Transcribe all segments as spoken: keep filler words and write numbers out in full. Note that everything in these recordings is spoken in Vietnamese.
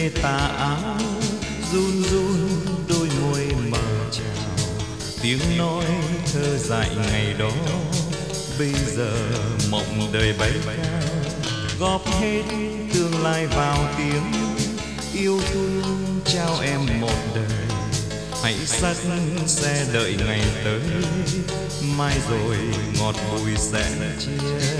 về tà áo, run run đôi môi mờ trào, tiếng nói thơ dại ngày đó. Bây giờ mộng đời bay cao, góp hết tương lai vào tiếng yêu thương trao em một đời. Hãy dắt xe đợi ngày tới, mai rồi ngọt bùi sẽ chia.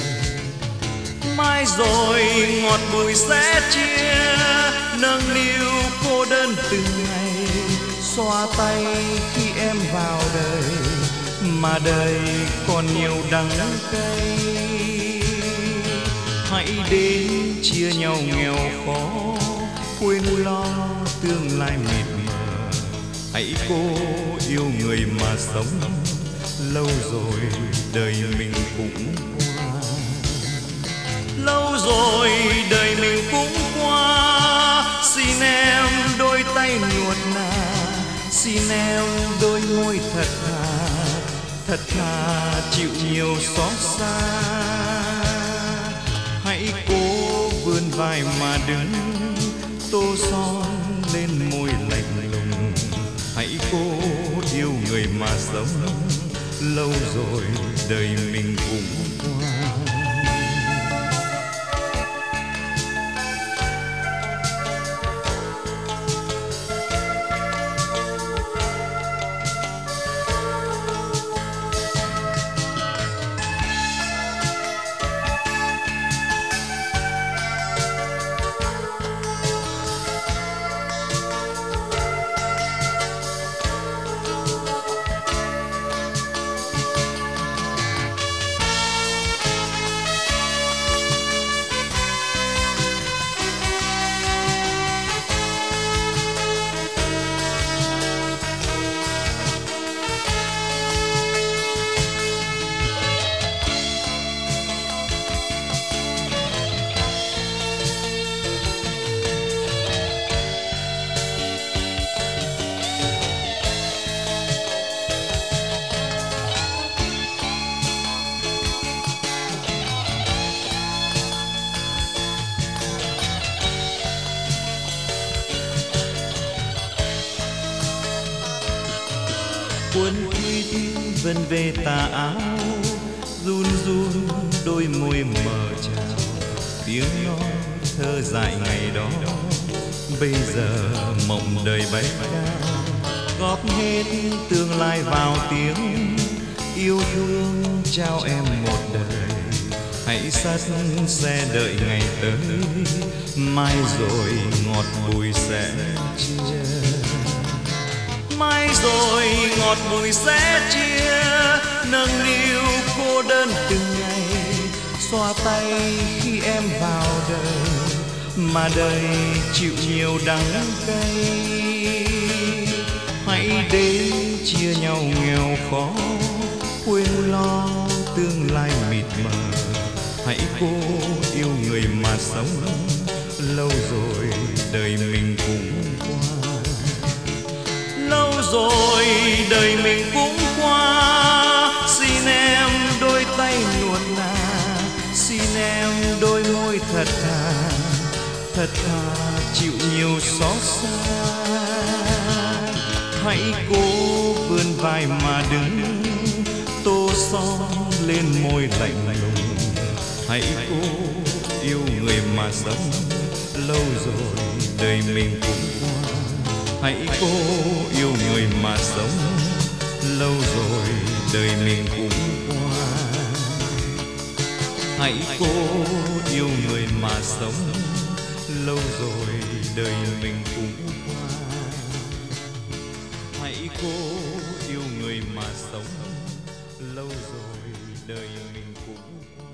Mai rồi ngọt bùi sẽ chia, nâng niu cô đơn từng ngày, xoa tay khi em vào đời, mà đời còn nhiều đắng cay. Hãy đến chia nhau nghèo khó, quên lo tương lai mịt mờ. Hãy cố yêu người mà sống, lâu rồi đời mình cũng qua. Lâu rồi đời mình cũng qua, xin em đôi tay nuột nà, xin em đôi môi thật thà, thật thà chịu nhiều xót xa. Hãy cố vươn vai mà đứng, tô son lên môi lạnh lùng. Hãy cố yêu người mà sống, lâu rồi đời mình cũng qua. Cuốn quýt vân về tà áo, run run đôi môi mờ trào, tiếng nói thơ dại ngày đó. Bây giờ mộng đời bay cao, góp hết tương lai vào tiếng yêu thương trao em một đời. Hãy dắt xe đợi ngày tới, mai rồi ngọt bùi sẽ chia. Mai rồi ngọt bùi sẽ chia, nâng niu cô đơn từng ngày, xoa tay khi em vào đời, mà đời chịu nhiều đắng cay. Hãy đến chia nhau nghèo khó, quên lo tương lai mịt mờ. Hãy cố yêu người mà sống, lâu rồi đời mình cũng qua. Lâu rồi đời mình cũng qua, xin em đôi tay nuột nà, xin em đôi môi thật thà, thật thà chịu nhiều xót xa. Hãy cố vươn vai mà đứng, tô son lên môi lạnh lùng. Hãy cố yêu người mà sống, lâu rồi đời mình cũng qua. Hãy cố yêu người mà sống, lâu rồi đời mình cũng qua. Hãy cố yêu người mà sống, lâu rồi đời mình cũng qua. Hãy cố yêu người mà sống, lâu rồi đời mình cũng qua.